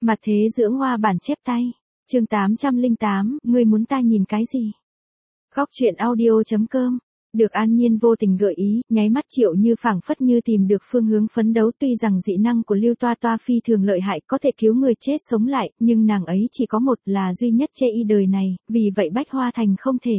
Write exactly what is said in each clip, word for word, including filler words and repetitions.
Mặt thế dưỡng hoa bản chép tay. Chương tám trăm lẻ tám, ngươi muốn ta nhìn cái gì? Góc truyện audio chấm com. Được An Nhiên vô tình gợi ý, nháy mắt Triệu Như phảng phất như tìm được phương hướng phấn đấu, tuy rằng dị năng của Lưu Toa Toa phi thường lợi hại, có thể cứu người chết sống lại, nhưng nàng ấy chỉ có một, là duy nhất chê y đời này, vì vậy Bách Hoa Thành không thể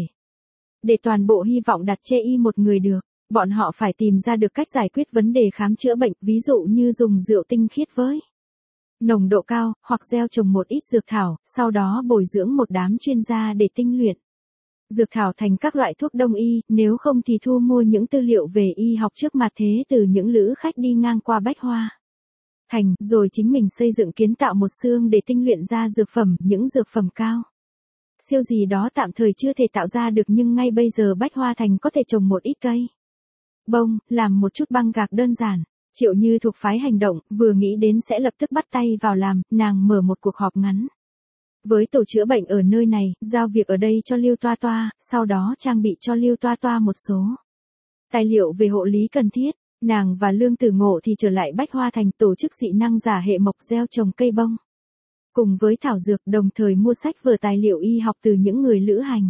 để toàn bộ hy vọng đặt chê y một người được. Bọn họ phải tìm ra được cách giải quyết vấn đề khám chữa bệnh, ví dụ như dùng rượu tinh khiết với nồng độ cao, hoặc gieo trồng một ít dược thảo, sau đó bồi dưỡng một đám chuyên gia để tinh luyện dược thảo thành các loại thuốc đông y, nếu không thì thu mua những tư liệu về y học trước mặt thế từ những lữ khách đi ngang qua Bách Hoa Thành, rồi chính mình xây dựng kiến tạo một xương để tinh luyện ra dược phẩm, những dược phẩm cao siêu gì đó tạm thời chưa thể tạo ra được, nhưng ngay bây giờ Bách Hoa Thành có thể trồng một ít cây bông, làm một chút băng gạc đơn giản. Triệu Như thuộc phái hành động, vừa nghĩ đến sẽ lập tức bắt tay vào làm, nàng mở một cuộc họp ngắn với tổ chữa bệnh ở nơi này, giao việc ở đây cho Lưu Toa Toa, sau đó trang bị cho Lưu Toa Toa một số tài liệu về hộ lý cần thiết. Nàng và Lương Tử Ngộ thì trở lại Bách Hoa Thành tổ chức dị năng giả hệ mộc gieo trồng cây bông cùng với thảo dược, đồng thời mua sách vở tài liệu y học từ những người lữ hành.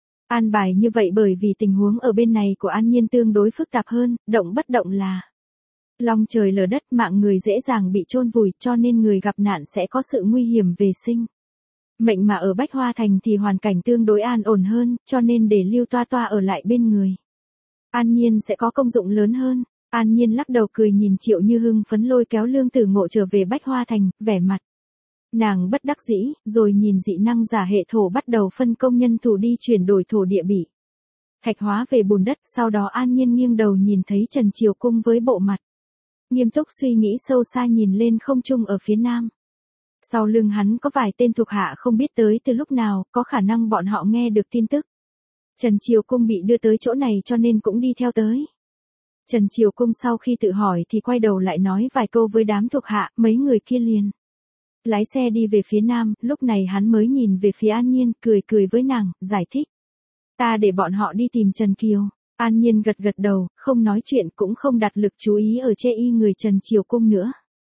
An bài như vậy bởi vì tình huống ở bên này của An Nhiên tương đối phức tạp hơn, động bất động là long trời lở đất, mạng người dễ dàng bị chôn vùi, cho nên người gặp nạn sẽ có sự nguy hiểm về sinh mệnh, mà ở Bách Hoa Thành thì hoàn cảnh tương đối an ổn hơn, cho nên để Lưu Toa Toa ở lại bên người An Nhiên sẽ có công dụng lớn hơn. An Nhiên lắc đầu cười nhìn Triệu Như hưng phấn lôi kéo Lương Tử Ngộ trở về Bách Hoa Thành, vẻ mặt nàng bất đắc dĩ, rồi nhìn dị năng giả hệ thổ bắt đầu phân công nhân thủ đi chuyển đổi thổ địa bị thạch hóa về bùn đất. Sau đó An Nhiên nghiêng đầu nhìn thấy Trần Triều Cung với bộ mặt nghiêm túc suy nghĩ sâu xa nhìn lên không trung ở phía nam. Sau lưng hắn có vài tên thuộc hạ không biết tới từ lúc nào, có khả năng bọn họ nghe được tin tức Trần Triều Cung bị đưa tới chỗ này cho nên cũng đi theo tới. Trần Triều Cung sau khi tự hỏi thì quay đầu lại nói vài câu với đám thuộc hạ, mấy người kia liền lái xe đi về phía nam. Lúc này hắn mới nhìn về phía An Nhiên, cười cười với nàng, giải thích: ta để bọn họ đi tìm Trần Kiều. An Nhiên gật gật đầu, không nói chuyện, cũng không đặt lực chú ý ở chê y người Trần Triều Cung nữa.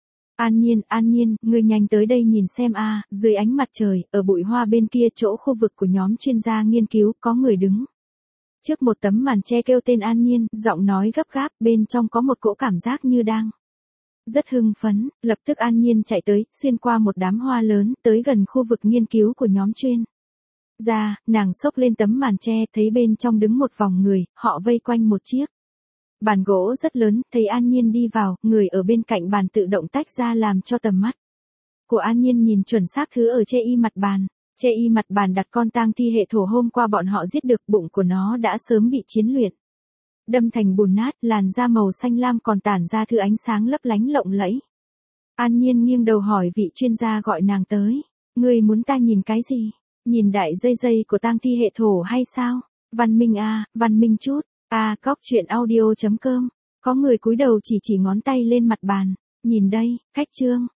An Nhiên, An Nhiên, ngươi nhanh tới đây nhìn xem a, dưới ánh mặt trời, ở bụi hoa bên kia chỗ khu vực của nhóm chuyên gia nghiên cứu, có người đứng trước một tấm màn che kêu tên An Nhiên, giọng nói gấp gáp, bên trong có một cỗ cảm giác như đang rất hưng phấn. Lập tức An Nhiên chạy tới, xuyên qua một đám hoa lớn, tới gần khu vực nghiên cứu của nhóm chuyên gia, nàng xốc lên tấm màn che, thấy bên trong đứng một vòng người, họ vây quanh một chiếc bàn gỗ rất lớn. Thấy An Nhiên đi vào, người ở bên cạnh bàn tự động tách ra làm cho tầm mắt của An Nhiên nhìn chuẩn xác thứ ở chê y mặt bàn. Chê y mặt bàn đặt con tang thi hệ thổ hôm qua bọn họ giết được, bụng của nó đã sớm bị chiến luyện đâm thành bùn nát, làn da màu xanh lam còn tản ra thứ ánh sáng lấp lánh lộng lẫy. An Nhiên nghiêng đầu hỏi vị chuyên gia gọi nàng tới: ngươi muốn ta nhìn cái gì? Nhìn đại dây dây của tang thi hệ thổ hay sao? Văn minh a, à, văn minh chút. A, à, góc truyện audio chấm com. Có người cúi đầu chỉ chỉ ngón tay lên mặt bàn. Nhìn đây, khách trương,